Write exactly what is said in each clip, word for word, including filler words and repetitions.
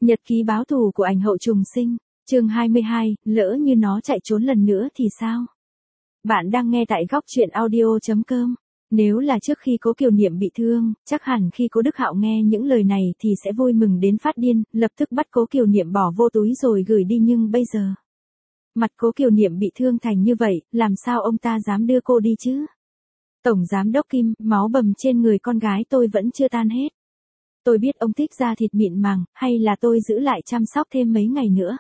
Nhật ký báo thù của ảnh hậu trùng sinh, chương hai mươi hai, lỡ như nó chạy trốn lần nữa thì sao? Bạn đang nghe tại góc truyện audio chấm com. Nếu là trước khi Cố Kiều Niệm bị thương, chắc hẳn khi Cố Đức Hạo nghe những lời này thì sẽ vui mừng đến phát điên, lập tức bắt Cố Kiều Niệm bỏ vô túi rồi gửi đi, nhưng bây giờ mặt Cố Kiều Niệm bị thương thành như vậy, làm sao ông ta dám đưa cô đi chứ? Tổng giám đốc Kim, máu bầm trên người con gái tôi vẫn chưa tan hết. Tôi biết ông thích da thịt mịn màng, hay là tôi giữ lại chăm sóc thêm mấy ngày nữa?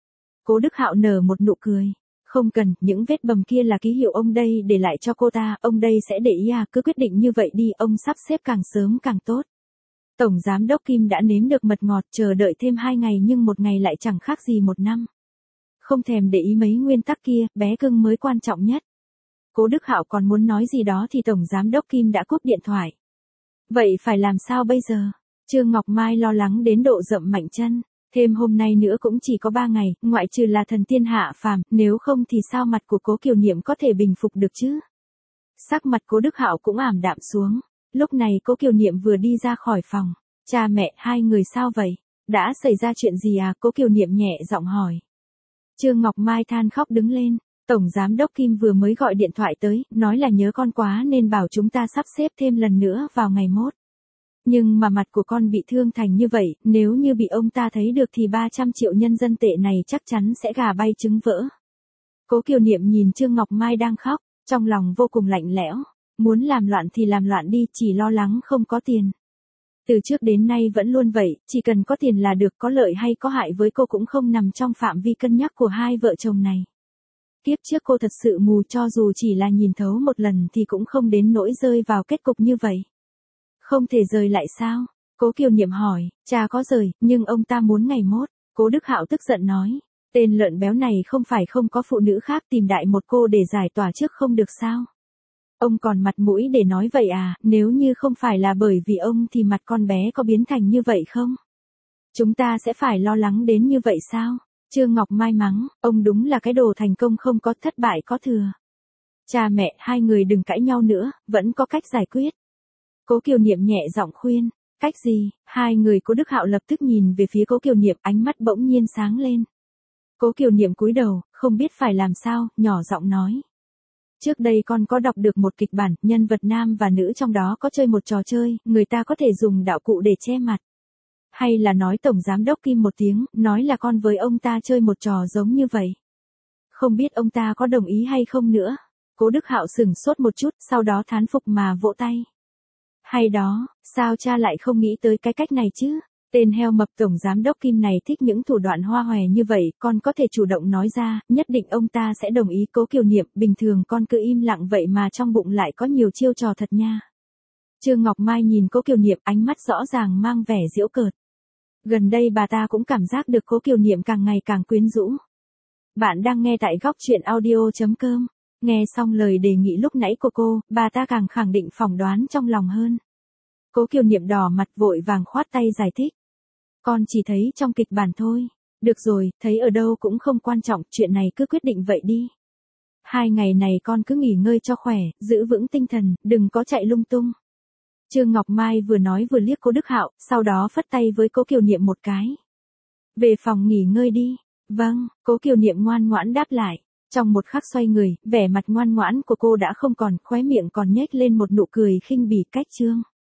Cố Đức Hạo nở một nụ cười. Không cần, những vết bầm kia là ký hiệu ông đây để lại cho cô ta, ông đây sẽ để ý à, cứ quyết định như vậy đi, ông sắp xếp càng sớm càng tốt. Tổng giám đốc Kim đã nếm được mật ngọt, chờ đợi thêm hai ngày nhưng một ngày lại chẳng khác gì một năm. Không thèm để ý mấy nguyên tắc kia, bé cưng mới quan trọng nhất. Cố Đức Hạo còn muốn nói gì đó thì Tổng giám đốc Kim đã cúp điện thoại. Vậy phải làm sao bây giờ? Trương Ngọc Mai lo lắng đến độ rậm mạnh chân. Thêm hôm nay nữa cũng chỉ có ba ngày, ngoại trừ là thần tiên hạ phàm, nếu không thì sao mặt của Cố Kiều Niệm có thể bình phục được chứ? Sắc mặt Cố Đức Hạo cũng ảm đạm xuống. Lúc này Cố Kiều Niệm vừa đi ra khỏi phòng. Cha mẹ, hai người sao vậy? Đã xảy ra chuyện gì à? Cố Kiều Niệm nhẹ giọng hỏi. Trương Ngọc Mai than khóc đứng lên. Tổng giám đốc Kim vừa mới gọi điện thoại tới, nói là nhớ con quá nên bảo chúng ta sắp xếp thêm lần nữa vào ngày mốt. Nhưng mà mặt của con bị thương thành như vậy, nếu như bị ông ta thấy được thì ba trăm triệu nhân dân tệ này chắc chắn sẽ gà bay trứng vỡ. Cố Kiều Niệm nhìn Trương Ngọc Mai đang khóc, trong lòng vô cùng lạnh lẽo. Muốn làm loạn thì làm loạn đi, chỉ lo lắng không có tiền. Từ trước đến nay vẫn luôn vậy, chỉ cần có tiền là được, có lợi hay có hại với cô cũng không nằm trong phạm vi cân nhắc của hai vợ chồng này. Kiếp trước cô thật sự mù, cho dù chỉ là nhìn thấu một lần thì cũng không đến nỗi rơi vào kết cục như vậy. Không thể rời lại sao? Cố Kiều Niệm hỏi. Cha có rời, nhưng ông ta muốn ngày mốt. Cố Đức Hạo tức giận nói. Tên lợn béo này không phải không có phụ nữ khác tìm đại một cô để giải tỏa trước không được sao? Ông còn mặt mũi để nói vậy à? Nếu như không phải là bởi vì ông thì mặt con bé có biến thành như vậy không? Chúng ta sẽ phải lo lắng đến như vậy sao? Trương Ngọc Mai mắng, ông đúng là cái đồ thành công không có, thất bại có thừa. Cha mẹ, hai người đừng cãi nhau nữa, vẫn có cách giải quyết. Cố Kiều Niệm nhẹ giọng khuyên. Cách gì? Hai người Cố Đức Hạo lập tức nhìn về phía Cố Kiều Niệm, ánh mắt bỗng nhiên sáng lên. Cố Kiều Niệm cúi đầu, không biết phải làm sao, nhỏ giọng nói. Trước đây con có đọc được một kịch bản, nhân vật nam và nữ trong đó có chơi một trò chơi, người ta có thể dùng đạo cụ để che mặt. Hay là nói Tổng giám đốc Kim một tiếng, nói là con với ông ta chơi một trò giống như vậy. Không biết ông ta có đồng ý hay không nữa. Cố Đức Hạo sửng sốt một chút, sau đó thán phục mà vỗ tay. Hay đó, sao cha lại không nghĩ tới cái cách này chứ? Tên heo mập Tổng giám đốc Kim này thích những thủ đoạn hoa hòe như vậy, con có thể chủ động nói ra, nhất định ông ta sẽ đồng ý. Cố Kiều Niệm, bình thường con cứ im lặng vậy mà trong bụng lại có nhiều chiêu trò thật nha. Trương Ngọc Mai nhìn Cố Kiều Niệm, ánh mắt rõ ràng mang vẻ giễu cợt. Gần đây bà ta cũng cảm giác được Cố Kiều Niệm càng ngày càng quyến rũ. Bạn đang nghe tại góc truyện audio chấm com. Nghe xong lời đề nghị lúc nãy của cô, bà ta càng khẳng định phỏng đoán trong lòng hơn. Cố Kiều Niệm đỏ mặt vội vàng khoát tay giải thích. Con chỉ thấy trong kịch bản thôi. Được rồi, thấy ở đâu cũng không quan trọng, chuyện này cứ quyết định vậy đi. Hai ngày này con cứ nghỉ ngơi cho khỏe, giữ vững tinh thần, đừng có chạy lung tung. Trương Ngọc Mai vừa nói vừa liếc Cố Đức Hạo, sau đó phất tay với Cố Kiều Niệm một cái. Về phòng nghỉ ngơi đi. Vâng, Cố Kiều Niệm ngoan ngoãn đáp lại. Trong một khắc xoay người, vẻ mặt ngoan ngoãn của cô đã không còn, khóe miệng còn nhếch lên một nụ cười khinh bỉ. Cách chương